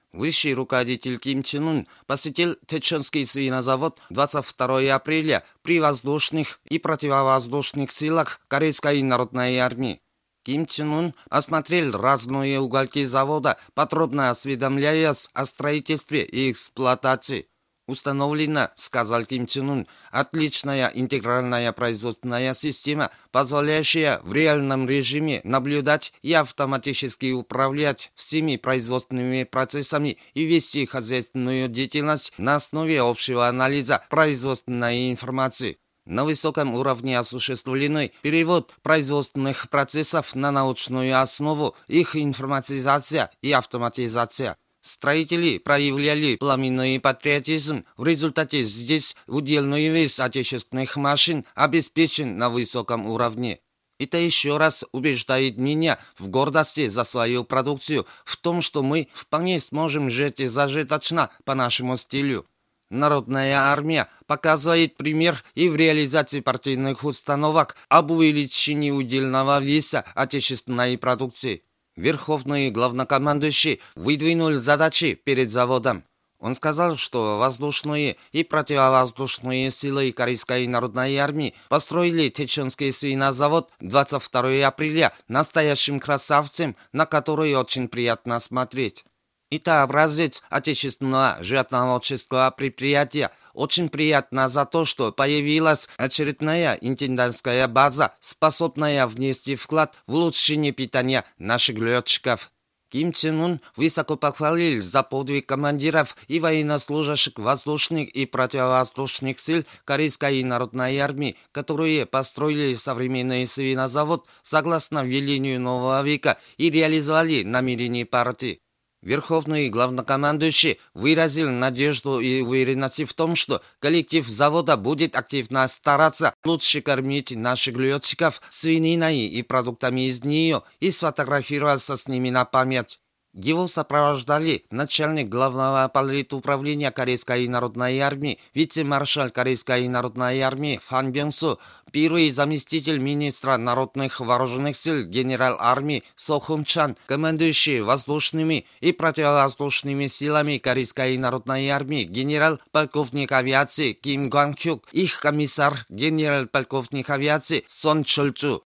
Высший руководитель Ким Чен Ын посетил Тэчонский свинозавод 22 апреля при воздушных и противовоздушных силах Корейской народной армии. Ким Чен Ын осмотрел разные уголки завода, подробно осведомляясь о строительстве и эксплуатации. Установлена, сказал Ким Чен Ын, отличная интегральная производственная система, позволяющая в реальном режиме наблюдать и автоматически управлять всеми производственными процессами и вести хозяйственную деятельность на основе общего анализа производственной информации. На высоком уровне осуществленный перевод производственных процессов на научную основу, их информатизация и автоматизация. Строители проявляли пламенный патриотизм. В результате здесь удельный вес отечественных машин обеспечен на высоком уровне. Это еще раз убеждает меня в гордости за свою продукцию, в том, что мы вполне сможем жить зажиточно по нашему стилю. Народная армия показывает пример и в реализации партийных установок об увеличении удельного веса отечественной продукции. Верховный главнокомандующий выдвинул задачи перед заводом. Он сказал, что воздушные и противовоздушные силы Корейской народной армии построили Тэчонский свинозавод 22 апреля настоящим красавцем, на который очень приятно смотреть. Это образец отечественного животноводческого предприятия. Очень приятно за то, что появилась очередная интендантская база, способная внести вклад в улучшение питания наших летчиков. Ким Чен Ын высоко похвалил за подвиг командиров и военнослужащих воздушных и противовоздушных сил Корейской народной армии, которые построили современный свинозавод согласно велению нового века и реализовали намерения партии. Верховный главнокомандующий выразил надежду и уверенность в том, что коллектив завода будет активно стараться лучше кормить наших летчиков свининой и продуктами из нее и сфотографироваться с ними на память. Его сопровождали начальник главного политуправления Корейской народной армии, вице-маршал Корейской народной армии Фан Бёнг-су, первый заместитель министра народных вооруженных сил генерал армии Со Хун Чан, командующий воздушными и противовоздушными силами Корейской народной армии генерал-полковник авиации Ким Гван Хюк, их комиссар генерал-полковник авиации Сон Чоль Чу.